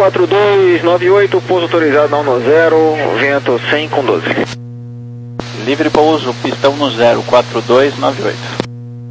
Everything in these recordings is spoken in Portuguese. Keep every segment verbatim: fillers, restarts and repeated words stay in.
quatro dois nove oito, pouso autorizado na um zero, vento cem com doze. Livre pouso, pista um zero, quatro dois nove oito.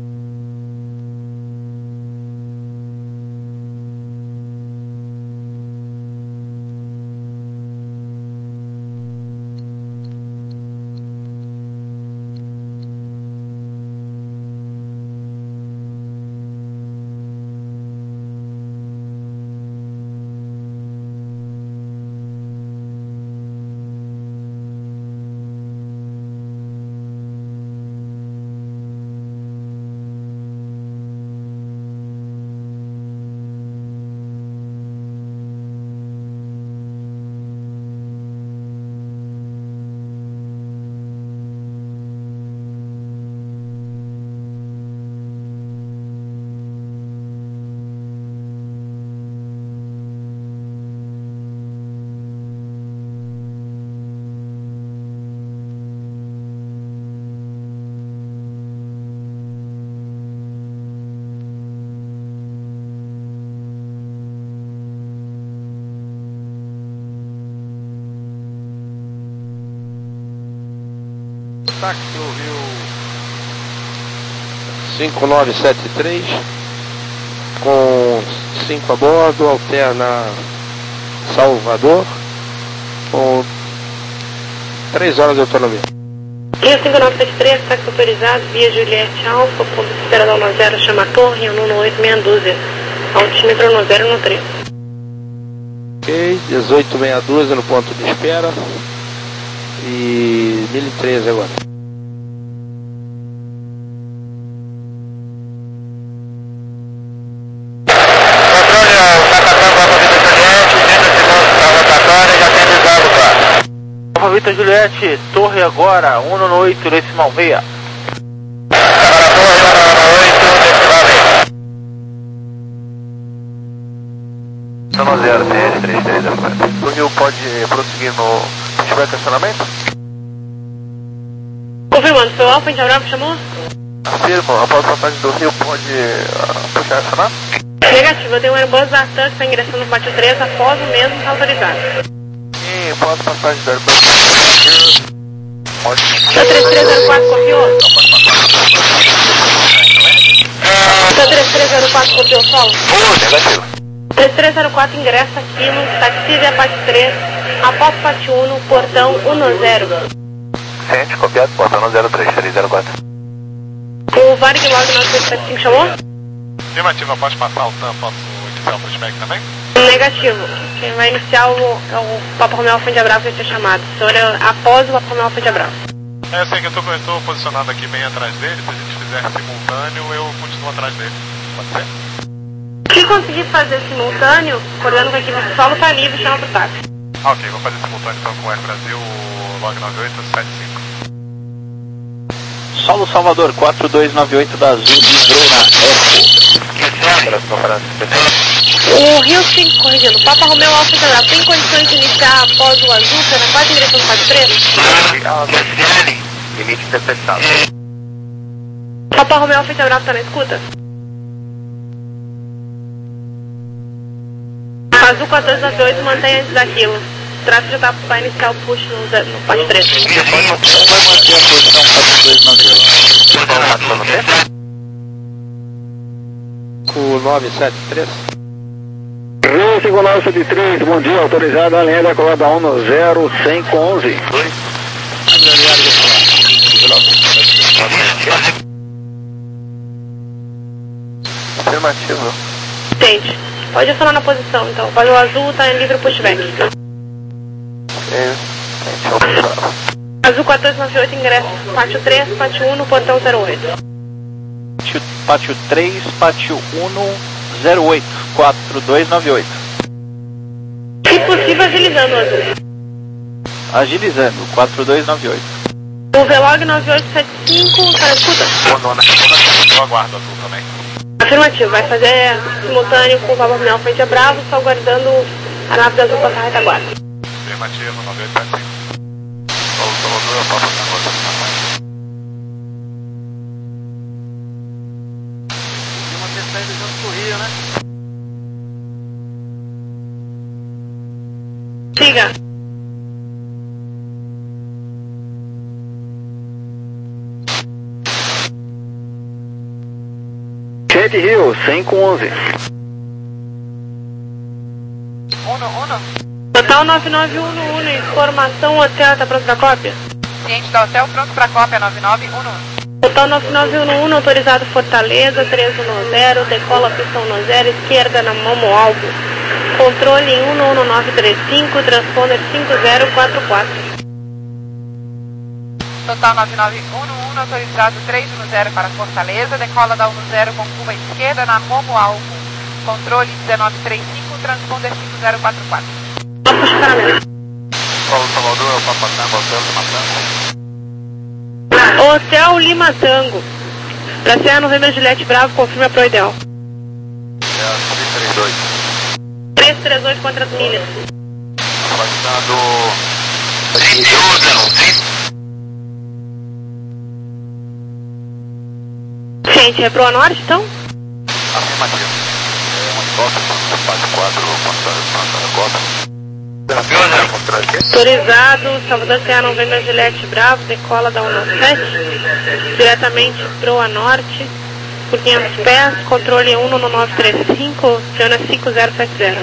Táxi do Rio cinco nove sete três com cinco a bordo, alterna Salvador com três horas de autonomia. Rio cinco nove sete três, táxi autorizado, via Juliette Alfa, ponto de espera da um zero, chama Torre, um oito meia dúzia, altímetro um zero um três. Ok, dezoito meia dúzia no ponto de espera e mil e treze agora. Alfa Vitor Juliette, torre agora, um oito decimal meia. um zero, T S três três zero quatro. O Rio pode prosseguir no pushback acionamento? Confirmando, foi o Alfa, India Bravo, chamou? Afirmo, após a passagem do Rio pode uh, puxar acionar? Negativo, eu tenho um Airbus Latam que está ingressando no pátio três após o mesmo está autorizado. E após a passagem do Airbus pode... Tá três três zero quatro, confiou? Não, pode passar. Tá três três zero quatro, confiou, solo? Oh, negativo. três três zero quatro ingressa aqui no taxi da pátio três, após pátio um, portão um zero. Ciente, copiado, portão um zero três três zero quatro. O Varig Log nove sete cinco chamou? Afirmativa, pode passar o T A M, posso iniciar o pushback também? Negativo. Quem vai iniciar o, é o Papa Romeo Alfa India Bravo que eu tinha chamado. O senhor é após o Papa Romeo Alfa India Bravo. É, eu sei que eu estou posicionado aqui bem atrás dele. Se a gente fizer simultâneo, eu continuo atrás dele. Pode ser? Se conseguir fazer simultâneo, coordenando com a equipe de solo, tá livre, chama pro táxi. Ah, ok, vou fazer simultâneo então com o Air Brasil, log nove oito sete cinco. Solo Salvador, quatro dois nove oito da Azul, livrou na Eco. O Rio cinco, corrigindo, Papa Romeo Alfa India Bravo, tem condições de iniciar após o Azul, que na quase direção do quatro três? Limite interceptado. Papa Romeo Alfa India Bravo tá na escuta? Azul quatorze nove oito, mantém antes daquilo. O tráfego já tá para iniciar o push no, no pátio três. Vai manter a posição quatro dois nove oito. O nove sete três. Rio cinco nove sete três, bom dia, autorizado a linha da colada um zero, cem com onze. Afirmativo. Tente. Pode acionar na posição, então. Pode o azul, tá em livre pushback. É, Azul quatorze nove oito, ingresso. Pátio três, pátio um, no portão zero oito. Pátio, pátio três, pátio um, zero oito, quatro dois nove oito. Se possível, agilizando o azul. Agilizando, quatro dois nove oito. O Velog nove oito sete cinco, tá na escuta? Eu aguardo azul também. Afirmativo, vai fazer simultâneo com o Papa Romeo Alfa India Bravo, só aguardando a nave da azul passar a retaguarda. Afirmativo, nove oito sete cinco. Salvador, eu passo na rota. Tem uma terceira junto com o Rio, né? Beach Hill, cinco onze. Uno, uno. Total nove nove um um, informação hotel, tá pronto pra cópia? Ciente do hotel, pronto pra cópia, nove nove um um. Total nove nove um um, autorizado Fortaleza, três um zero, decola pista um zero, esquerda na Momo Albo. Controle um um nove três cinco, transponder cinco zero quatro quatro. Total nove nove um um, autorizado três um zero para Fortaleza, decola da um zero com curva esquerda na Momo Albo. Controle dezenove trinta e cinco, transponder cinco zero quatro quatro. Paulo Salvador, é o Papa Tango, Hotel Lima Tango. Hotel Lima Tango. Pra Serra Novembro Juliette Bravo, confirma pro ideal. É a três três dois. três três oito, quantas milhas? Afastado... Gente, é pro norte então? Afirmativo. É uma helicóptero, quatro quatro, quatro Autorizado, Salvador Serra Novembro Juliette Bravo, decola da um sete, diretamente pro a norte, por quinhentos pés, controle um nove três cinco, aciona cinco zero sete zero.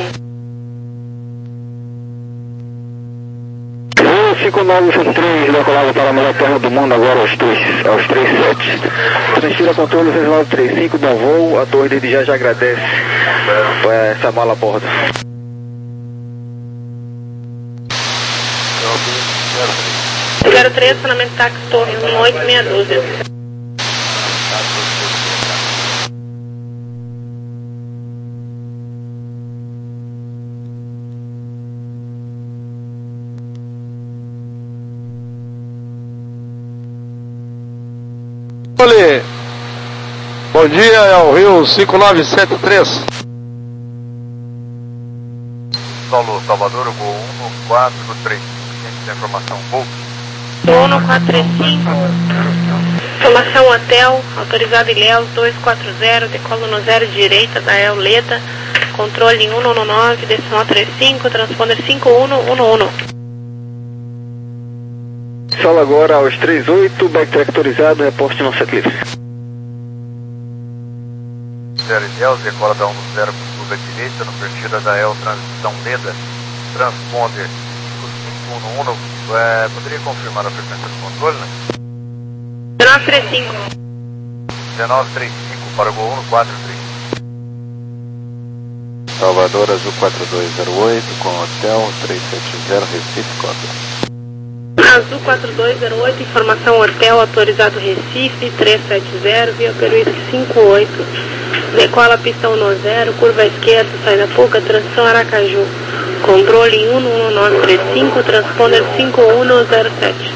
cinco nove um três, decolado para a melhor terra do mundo agora aos três, aos três sete. Transfira controle seis nove três cinco, bom voo, a torre desde já já agradece por essa mala a bordo. zero três, estacionamento táxi torre um oito meia dúzia. Olê, bom dia, é o Rio cinco nove sete três. Solo Salvador, voo um quatro três cinco, ciente da informação, voo. um quatro três cinco, informação hotel, autorizado Ilhéus dois quatro zero, decola no zero direita da El Leda, controle um um nove, decimal três cinco, transponder cinco um um um. Solo agora aos três oito, backtrack autorizado, reporte não set livre. zero Ilhéus, decola da um zero com curva direita, no perfil da El Transição Leda, transponder cinco cinco um um. É, poderia confirmar a frequência do controle, né? dezenove três cinco. dezenove trinta e cinco para o voo um quatro três. Salvador Azul quatro dois zero oito com hotel três sete zero, Recife, cópia. Azul quatro dois zero oito, informação hotel, autorizado Recife três sete zero, via Peruíbe cinco oito, decola pista um zero, curva esquerda, saída Puca, transição Aracaju, controle um um nove três cinco, transponder cinco um zero sete.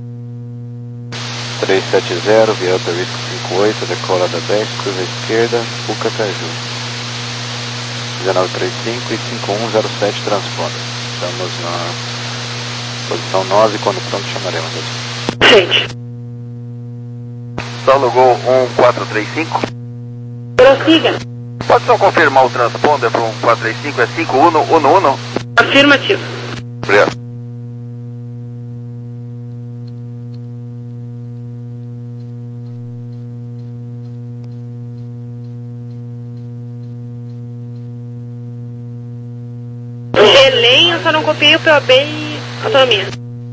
três sete zero, via Peruíbe cinco oito, decola da dez, curva esquerda, Puca, Caju. dezenove trinta e cinco e cinco um zero sete, transponder. Estamos na posição nove, quando pronto chamaremos. Gente. Solo Gol um quatro três cinco. Prossiga. Pode só confirmar o transponder para um quatro três cinco, é cinco um um um? Afirmativo. Obrigado. Belém, eu só não copiei o P O B e autonomia.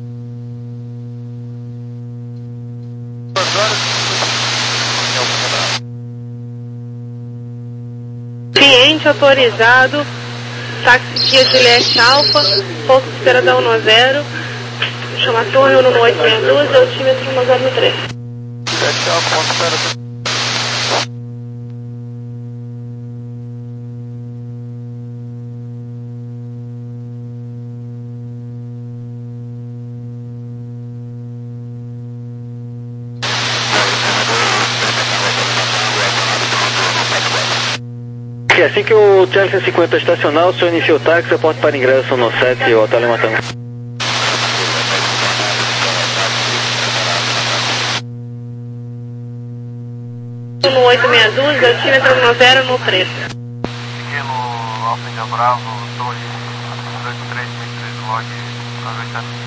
Cliente autorizado, táxi Kia Juliette Alfa, ponto de espera da um zero, chama torre um oito seis dois, altímetro um zero três. Juliette Alfa, ponto de espera. Assim que o Chelsea cinquenta estacionar, o senhor inicia o táxi, aponta para ingresso no sete, o Hotel Lima Tango. um oito seis dois, altímetro um zero no três. Pequeno Alfa Índia Bravo, torre oito três três, log aproveitando.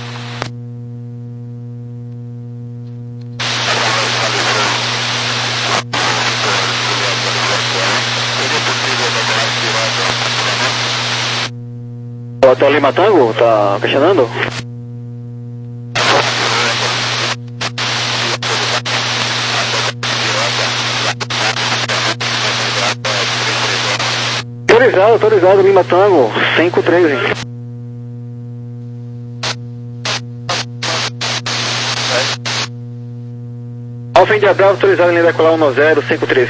Hotel Lima Tango, tá questionando? Autorizado, autorizado, Lima Tango, cinco três. Alfa India Bravo, autorizado em linha decolar um zero cinco três.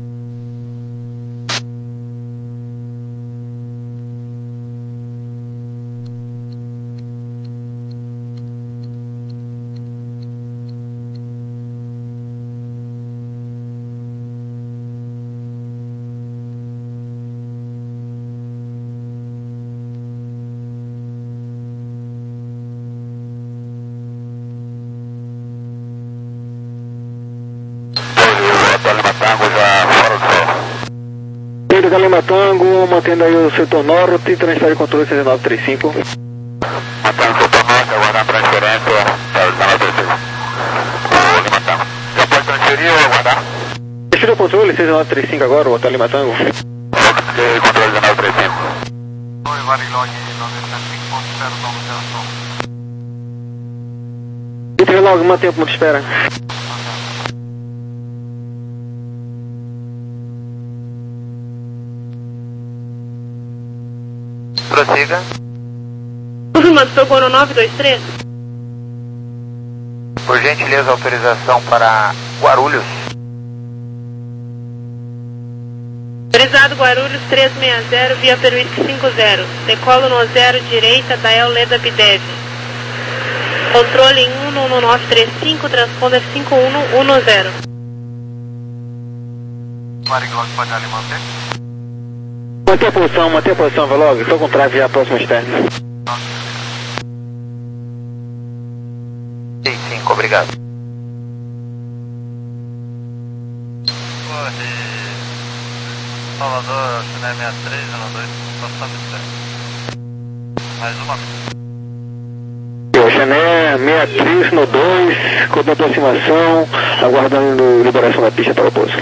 Da Lima Tango, mantendo aí o setor norte, transfere controle seis nove três cinco. Mantendo o setor norte, aguardando a transferência para o dezenove trinta e cinco. O Lima Tango. Já pode transferir ou aguardar? Transfira o controle seis nove três cinco agora, o Hotel Lima Tango. Ok, controle dezenove trinta e cinco. Oi, Varilog nove sete cinco ponto zero nove zero. E tem logo, mantém o ponto de espera. Prossiga. Confirmando, socorro nove dois três. Por gentileza, autorização para Guarulhos. Autorizado Guarulhos trezentos e sessenta, via Peruísque cinco zero. Decolo no zero, direita, Dael Leda Bidev. Controle em um um nove três cinco, transponder cinco um um zero. Varilog pode ali manter? Manter a posição, manter a posição, Velog. Estou com trave já próximo externo. seis cinco, obrigado. Corre Salvador, China sessenta e três, zero dois, passando sete. Mais uma vez. Chané sessenta e três no dois, com a aproximação, aguardando liberação da pista para o pouso.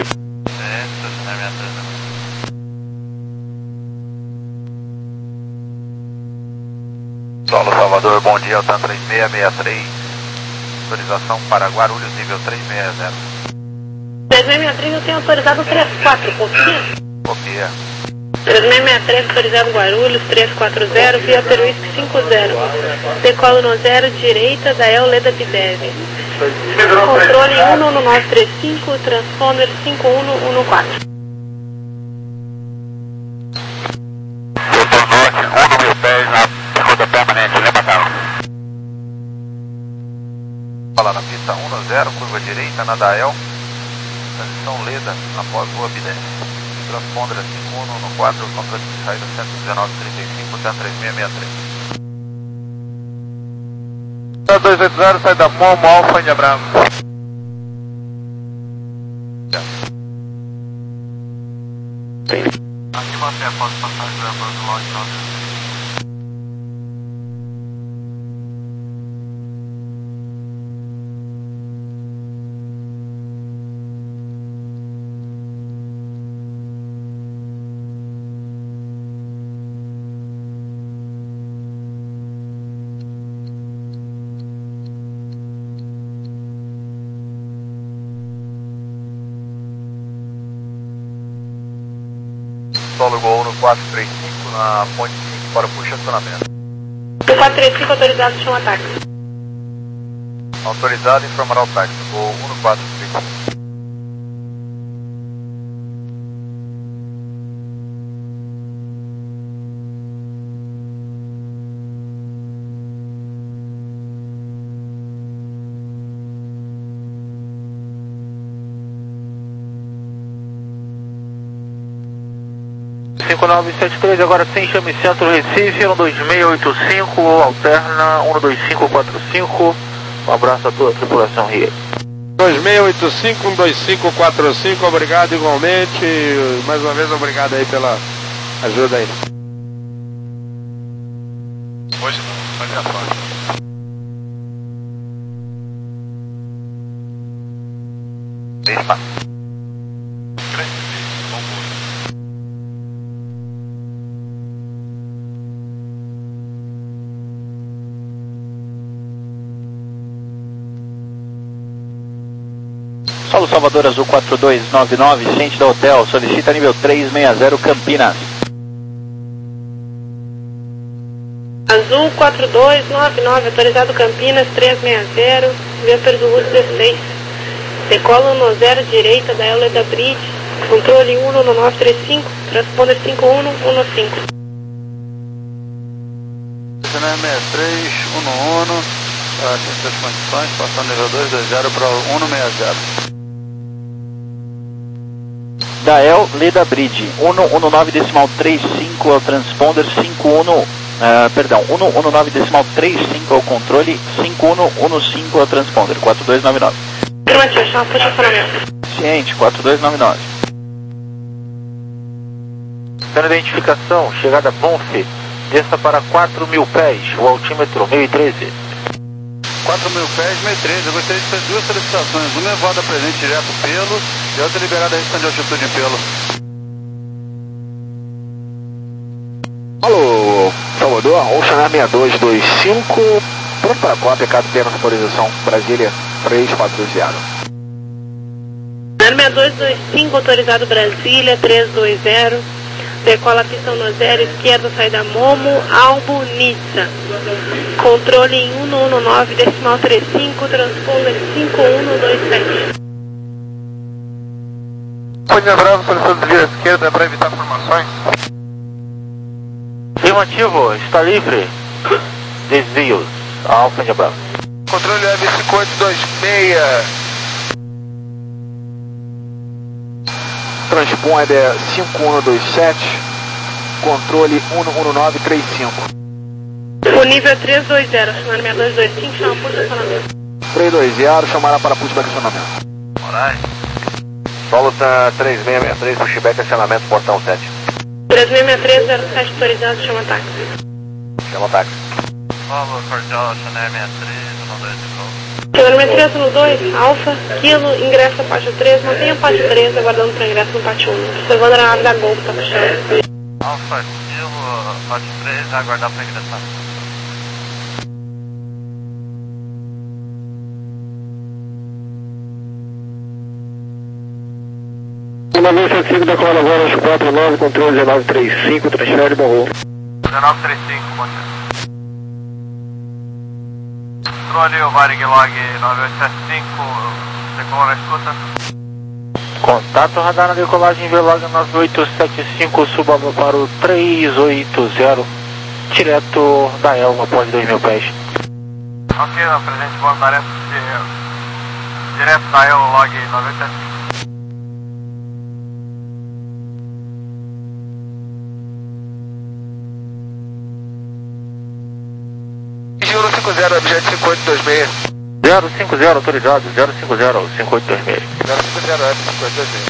Solo Salvador, bom dia, Altan três seis seis três, autorização para Guarulhos, nível três seis zero. três seis seis três eu tenho autorizado três quatro, copia? Copia. três seis seis três autorizado Guarulhos, trezentos e quarenta, via Peruísque cinco zero. Decolo no zero, direita, Dael Leda Bidev. Controle um um nove três cinco, transponder cinco um um quatro. Setor norte, um mil pés na roda permanente, Lima Tango. Fala na pista um zero, curva direita na Dael, transição Leda, após rua Bidé. Transponder cinco um um quatro, controle de saída cento e dezenove trinta e cinco, Tan três seis seis três. dois oito zero, sai da Momo, Alfa India Bravo. Aqui mantém a pós passagem para o log nove. Solo Gol no quatro três cinco na ponte cinco para o estacionamento. quatro três cinco autorizado, chama ataque. Autorizado, informará o táxi. Gol um no quatro três cinco. cinco nove sete três, agora sem chame centro Recife, um dois seis oito cinco, alterna um dois cinco quatro cinco. Um abraço a toda a tripulação Rio. dois seis oito cinco, um dois cinco quatro cinco, obrigado igualmente. Mais uma vez, obrigado aí pela ajuda aí. Hoje não, só dia só. Vespa. Grande beijo, bom voo. Solo Salvador Azul quatro dois nove nove, ciente da hotel, solicita nível trezentos e sessenta Campinas. Azul quatro dois nove nove, autorizado Campinas trezentos e sessenta, via Perduúz dezesseis. Decola no zero direita da Euleda Bridge, controle um um nove três cinco, transponder cinco um um cinco. sessenta e três, um um um, assistência das condições, passando nível dois dois zero para um um seis zero. Dael Leda Bridge, um um nove decimal trinta e cinco ao transponder cinco um, uh, perdão, um um nove decimal trinta e cinco ao controle, cinco um um cinco ao transponder, quatro dois nove nove. Afirmativo, chama posicionamento. Ciente, quatro dois nove nove. Dando identificação, chegada Bonfe, desça para quatro mil pés, o altímetro mil e treze. quatro mil pés, mil e treze. Eu gostaria de fazer duas solicitações. Uma é voada presente direto pelo e outra liberada a restrição de altitude em pelo. Alô, Salvador, Oceanar seis dois dois cinco, pronto para cópia, caso tenha nossa posição, Brasília três quatro dois zero. seis dois dois cinco, autorizado Brasília três dois zero, decola pista no zero, esquerda, saída Momo, Albo, Nizza. Controle em um um nove, decimal trinta e cinco, transponder cinco um dois sete. Folha Brava, solicitando desvio à esquerda para evitar formações. Afirmativo, está livre. Desvios, Alfa de Bravo. Controle Web cinco oito dois seis. Transponder cinco um dois sete, controle um um nove três cinco. O nível é três dois zero, chamar seis dois dois cinco, chama por estacionamento. três dois zero, chamará para pushback acionamento. Moraes. Solo tá três seis seis três, pushback acionamento, portão sete. três seis seis três zero sete, autorizado, chama táxi. Chama o táxi. Solo cordial, Chanel sessenta e três, um dois cinco. Chanel três um dois, Alfa, Kilo, ingresso pátio três, mantenha o pátio três, aguardando para ingresso no pátio um. Observando a nave da Gol que está puxando. Alfa, Kilo, pátio três, aguardar para ingressar. nove sete cinco, decola agora aos quatro nove, controle dezenove trinta e cinco, transfere, morrou. dezenove trinta e cinco, bom dia. Controle, o Varig Log nove oito sete cinco, decola na escuta. Contato radar na decolagem Velog nove oito sete cinco, suba para o três oito zero, direto da Elva após dois mil pés. Ok, presente, boa tarefa de, direto da Elva Log nove oito sete cinco. zero cinco zero, objeto cinco oito dois seis. zero cinco zero, autorizado, zero cinco zero, cinco oito dois seis. zero cinco zero, F cinco oito dois seis.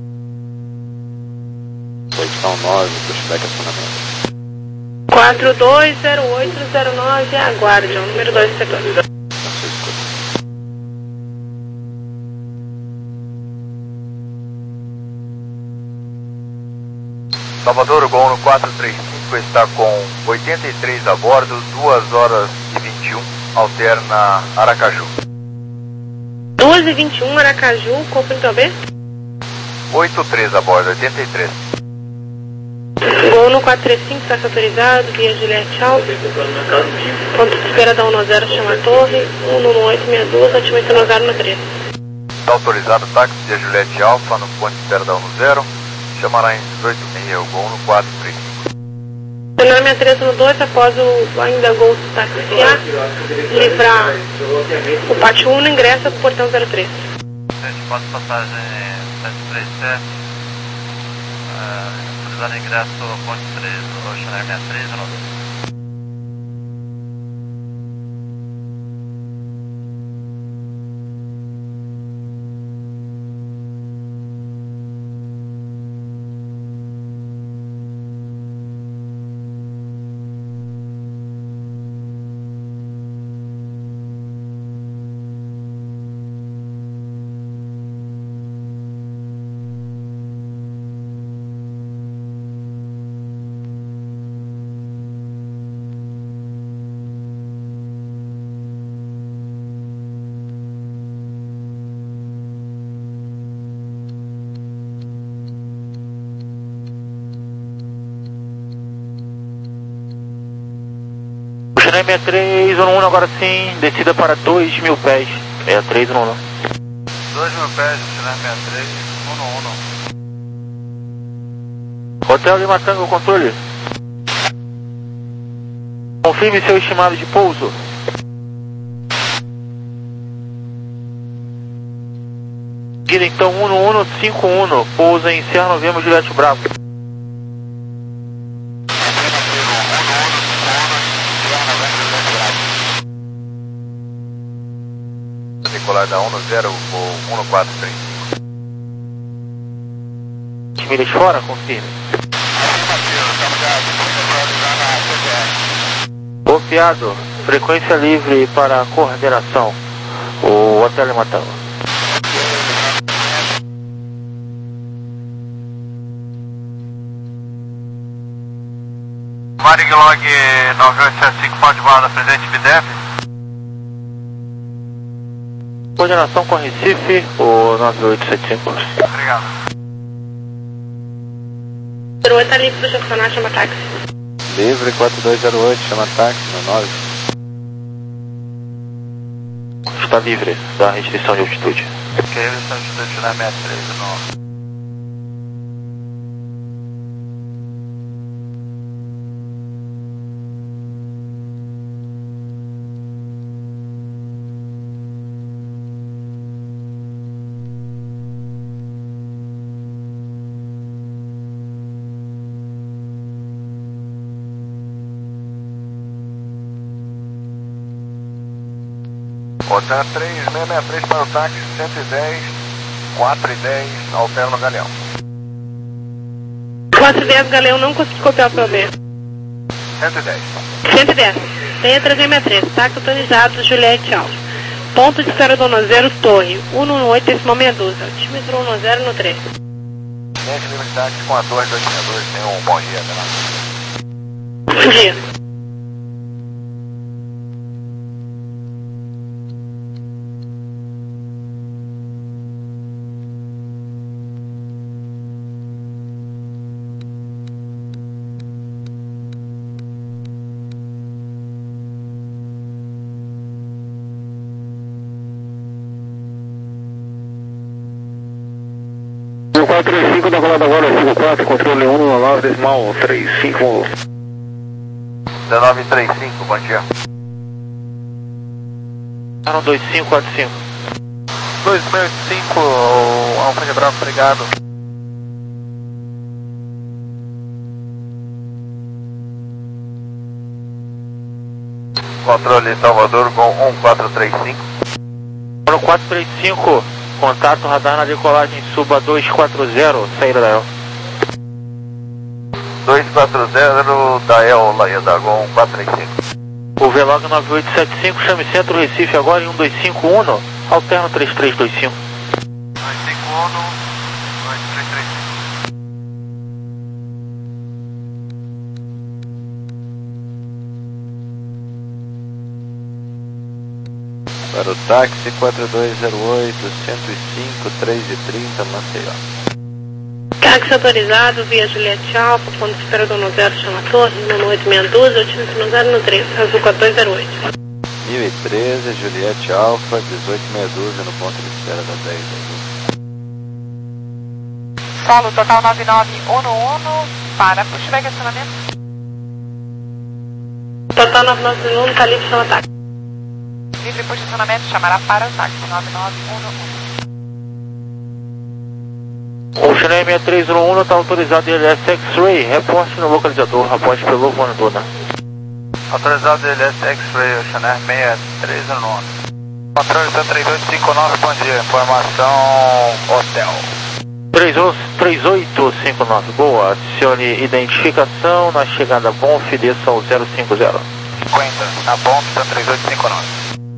Posição nove, pushback acionamento. quatro dois zero oito zero nove, aguarde, número dois do setor. Salvador, o Gol no quatro três cinco está com oitenta e três a bordo, duas horas e vinte e um, alterna Aracaju. duas e vinte e um, Aracaju, confirma B? oitenta e três a bordo, oitenta e três. Gol no quatro três cinco, está autorizado, via Juliette Alves. Ponto de espera da um zero, chama a torre, um um oito seis dois, ativamento no zero no três. Está autorizado o táxi de Juliette Alfa no ponto de espera da um zero, chamará em dezoito e meia o Gol no quatro três cinco. Senhor seis três um dois, após o ainda Gol taxiar, livrar o pátio um, ingressa para o portão zero três. Pode passagem sete três sete, uh, autorizado ingresso ponte três, o Chanel sessenta e três, um dois. sessenta e três, um um agora sim, descida para dois mil pés. sessenta e três, um um. dois mil pés, sessenta e três, um um. Hotel Lima Tango, controle. Confirme seu estimado de pouso. Guida então um um cinco um, pousa em Sierra Novembro Juliette Bravo. Decolar da um zero ou um quatro três cinco. Milhas fora, confirme. Copiado, frequência livre para coordenação. O Hotel Lima Tango. Varig Log nove oito sete cinco, pode bala, presente V D F. Coordenação com Recife, o nove oito sete cinco. Obrigado. zero oito tá livre para estacionar, chama táxi. Livre quatro dois zero oito, chama táxi no nove. Está livre da restrição de altitude. Ok, restrição de altitude na sessenta e três, no... Hotel três seis seis três para o táxi, cento e dez, quatro e dez, alterno Galeão. quatro e dez, Galeão, não consegui copiar o P O B. cento e dez. cento e dez. Tenha trezentos e sessenta e três, táxi autorizado, Juliette Alfa. Ponto de espera do Nozero, Torre, um um oito, decimal meia dúzia. Altímetro um zero no três. Cliente livre de táxi com a Torre dois seis dois, tenha um bom dia, né? Bom dia. quatro três cinco, da colada agora cinco quatro, controle um um nove, decimal três cinco. dezenove trinta e cinco, bom dia. um dois cinco quatro cinco. dois seis cinco, Alfa de Bravo, obrigado. Controle Salvador com um quatro três cinco. um quatro três cinco, contato radar na decolagem, suba dois quatro zero, saída da E L. dois quatro zero da E L, Laia da Gol um quatro três cinco. O Velog nove oito sete cinco, chame Centro Recife agora em um dois cinco um, alterno três três dois cinco. dois cinco um, dois três três cinco. Para o táxi quatro dois zero oito, cento e cinco, três e trinta, Maceió. Táxi autorizado, via Juliette Alfa, ponto de espera do Nozero, chama Torre, um oito meia dúzia, altímetro um zero no três, azul quatro dois zero oito. mil e treze, Juliette Alfa, dezoito meia dúzia no ponto de espera da dez. Solo total nove nove um um para pushback acionamento. Total nove nove um, tá livre, chama táxi. Livre posicionamento, chamará para o táxi nove nove um um. O Chennai sessenta e três um um está autorizado L S X-Ray, reporte no localizador, reporte pelo Vonadona. Autorizado L S X-Ray, Chennai sessenta e três um um. Controle três dois cinco nove, bom dia, informação hotel. três oito cinco nove, boa, adicione identificação na chegada Bonf, desça ao zero cinco zero. cinquenta, na Bonf, três oito cinco nove.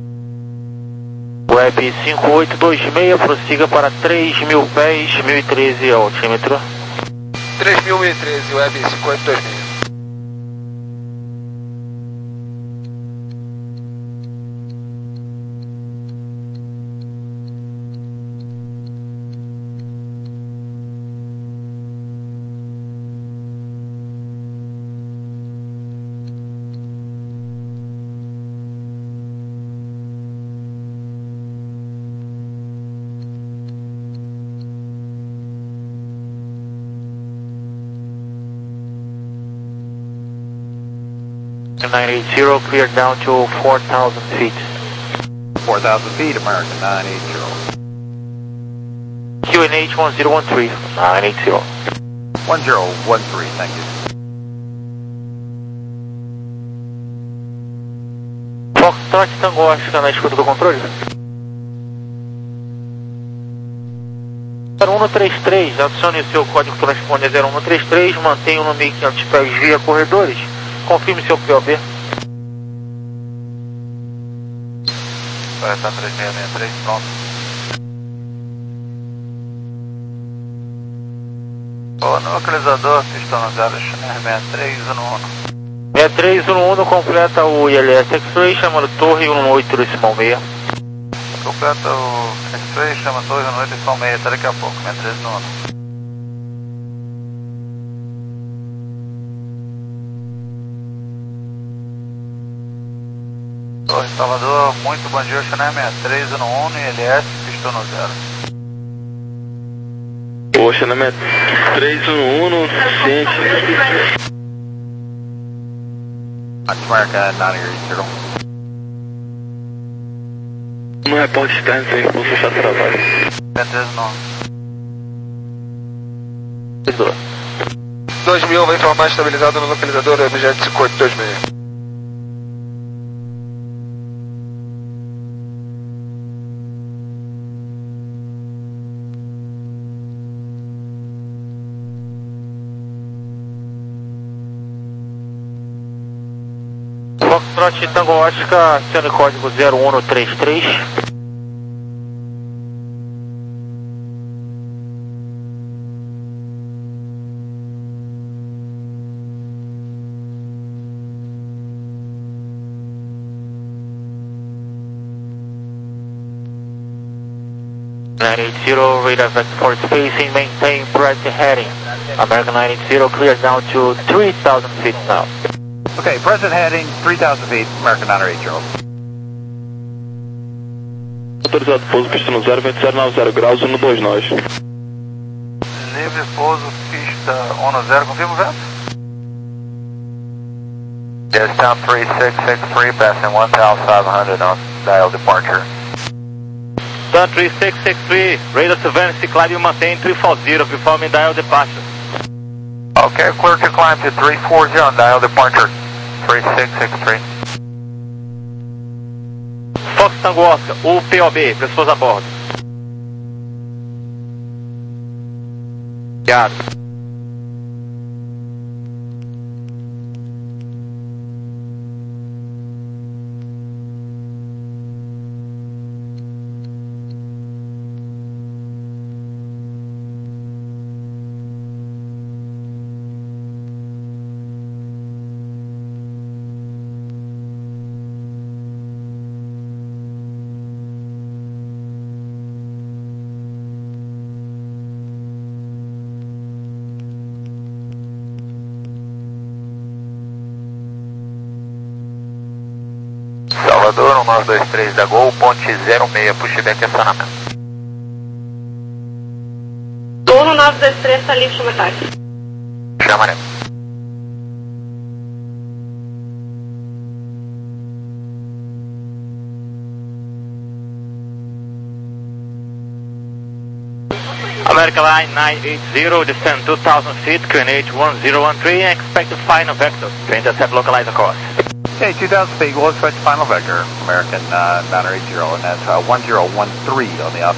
Web cinco oito dois seis, prossiga para três mil pés, mil e treze altímetro. três mil e treze, Web cinco oito dois seis. nine eight zero, clear down to four thousand feet. four thousand feet, American nine eight zero. Q N H one zero one three, nine eight zero. one zero one three, thank you. Foxtrot Tango Oscar na escuta do controle. zero um três três, adicione seu código transponder zero um três três, mantenha no mil e quinhentos pés via corredores, confirme seu P O B. Vai estar três seis seis três, pronto. O localizador, pistão zero, Schneider sessenta e três, um um. sessenta e três um um completa o I L S X-Ray, chamando torre um oito decimal seis. Completa o X-Ray, chama torre um oito decimal seis, até daqui a pouco, sessenta e três um um. Torre Salvador, muito bom dia, Schneider sessenta e três um um, I L S, pistão no zero. Poxa, na minha três um um, ciente. American nine eight zero. No repórte externo, tem que fechar trabalho. sessenta e três um um. dois mil, vai informar estabilizado no localizador objeto cinco oito dois seis. Foxtrot Tango Oscar, sendo código zero um três três. nine eight zero, radar vector for spacing, maintain present heading. American nine eight zero, clear down to three thousand feet now. Okay, present heading, three thousand feet, American nine eight zero. Autorizado pouso, pista no zero, vento zero nove zero graus, um dois nós. Livre pouso, pista um zero, confirma o vento? Yes, down three six six three, passing one thousand five hundred on dial departure. Sun three six six three, radar surveillance, climb and maintain three forty, performing dial departure. Okay, clear to climb to three forty on dial departure. three six six three. Fox Tango Oscar, o P O B, pessoas a bordo. Obrigado. Salvador, um nove dois três da Gol, ponte zero seis, pushback acionamento. um nove dois três, tá livre, chama táxi. Chama, né? American Line nine eight zero, descend two thousand feet, Q N H one zero one three, and expect the final vector. To intercept localizer course. Okay, two thousand feet, we'll expect final vector, American uh, nine eight zero, and that's uh, one zero one three on the outside.